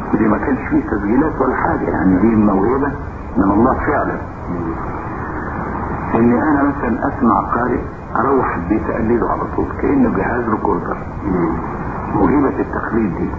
دي ما كانش فيه تسجيلات ولا حاجة، يعني دي موهبة من الله فعلا. اني انا مثلا اسمع قارئ اروح البيت اقلده على طول كأنه جهاز ريكوردر. موهبة التقليد دي.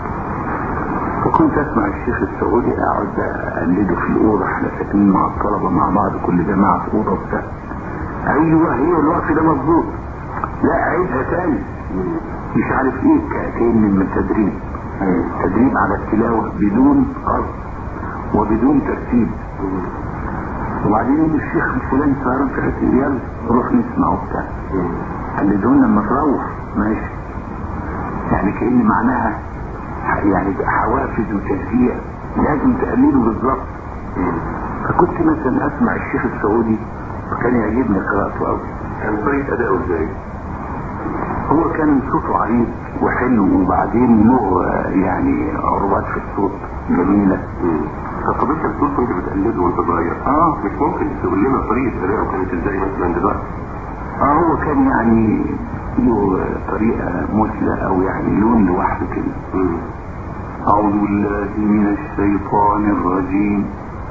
فكنت اسمع الشيخ السعودي اقعد اقلده في الاوضه، احنا ساكنين مع الطلبه مع بعض كل جماعه في اوضه وبتاع. ايوه هي الوقت ده مظبوط، لا اعيدها تاني مش عارف ايه، كأن من تدريب. تدريب على التلاوه بدون قصد وبدون ترتيب. وبعدين الشيخ الفلاني صار في حته يلا نروح نسمع وبتاع، قلدونا لما تروح ماشي، يعني كأن معناها يعني حوافز وتشجيع لازم تقلله بالظبط. فكنت مثلا اسمع الشيخ السعودي وكان يعجبني قراءته قوي. كان طريقة اداؤه ازاي؟ هو كان صوته عريض وحلو، وبعدين له يعني عروضات في الصوت جميلة. طب انت بتقول كنت بتقلده وانت صغير، مش ممكن تقول لنا طريقة اداؤه كانت ازاي مثلا دلوقتي؟ هو كان يعني له طريقة مثلى او يعني لون لوحده كده. أعوذ بالله من الشيطان الرجيم.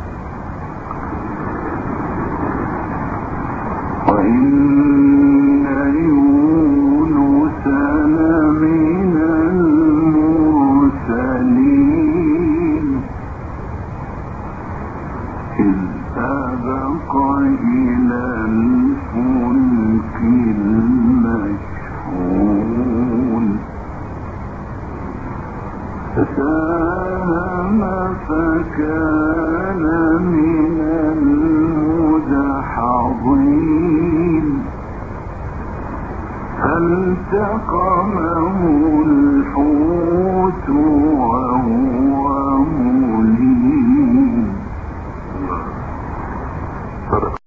وإن يونس لمن المرسلين إذ أبق إلى الفلك المشحون فساهم فكان من المدحضين فالتقمه الحوت وهو مليم.